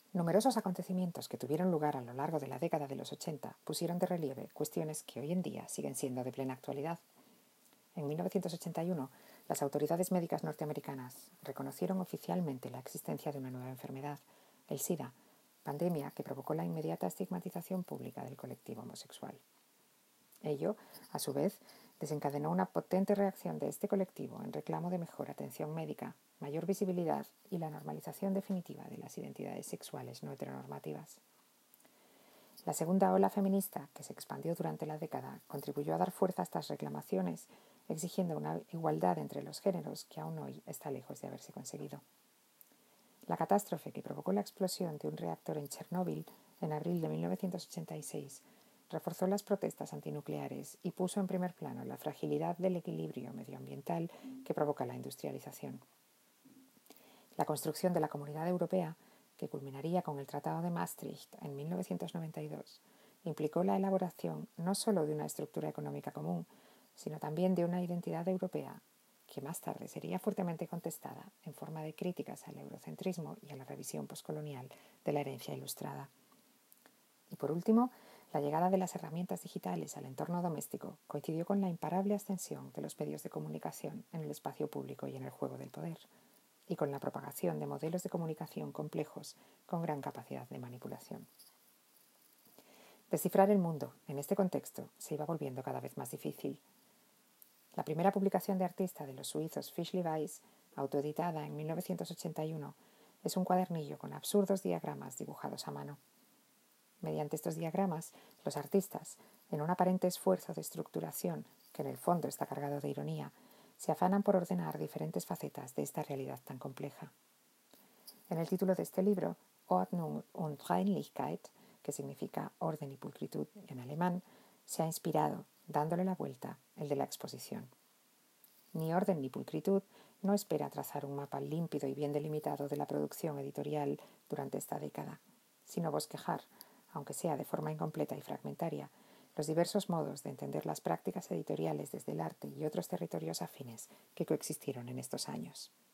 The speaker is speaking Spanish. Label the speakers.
Speaker 1: Numerosos acontecimientos que tuvieron lugar a lo largo de la década de los 80 pusieron de relieve cuestiones que hoy en día siguen siendo de plena actualidad. En 1981, las autoridades médicas norteamericanas reconocieron oficialmente la existencia de una nueva enfermedad, el SIDA, pandemia que provocó la inmediata estigmatización pública del colectivo homosexual. Ello, a su vez, desencadenó una potente reacción de este colectivo en reclamo de mejor atención médica, mayor visibilidad y la normalización definitiva de las identidades sexuales no heteronormativas. La segunda ola feminista, que se expandió durante la década, contribuyó a dar fuerza a estas reclamaciones, exigiendo una igualdad entre los géneros que aún hoy está lejos de haberse conseguido. La catástrofe que provocó la explosión de un reactor en Chernóbil en abril de 1986 reforzó las protestas antinucleares y puso en primer plano la fragilidad del equilibrio medioambiental que provoca la industrialización. La construcción de la Comunidad Europea, que culminaría con el Tratado de Maastricht en 1992, implicó la elaboración no solo de una estructura económica común, sino también de una identidad europea que más tarde sería fuertemente contestada en forma de críticas al eurocentrismo y a la revisión poscolonial de la herencia ilustrada. Y por último, la llegada de las herramientas digitales al entorno doméstico coincidió con la imparable ascensión de los medios de comunicación en el espacio público y en el juego del poder, y con la propagación de modelos de comunicación complejos con gran capacidad de manipulación. Descifrar el mundo en este contexto se iba volviendo cada vez más difícil. La primera publicación de artista de los suizos Fischli Weiss, autoeditada en 1981, es un cuadernillo con absurdos diagramas dibujados a mano. Mediante estos diagramas, los artistas, en un aparente esfuerzo de estructuración que en el fondo está cargado de ironía, se afanan por ordenar diferentes facetas de esta realidad tan compleja. En el título de este libro, Ordnung und Reinlichkeit, que significa orden y pulcritud en alemán, se ha inspirado, dándole la vuelta, el de la exposición. Ni orden ni pulcritud no espera trazar un mapa límpido y bien delimitado de la producción editorial durante esta década, sino bosquejar, aunque sea de forma incompleta y fragmentaria, los diversos modos de entender las prácticas editoriales desde el arte y otros territorios afines que coexistieron en estos años.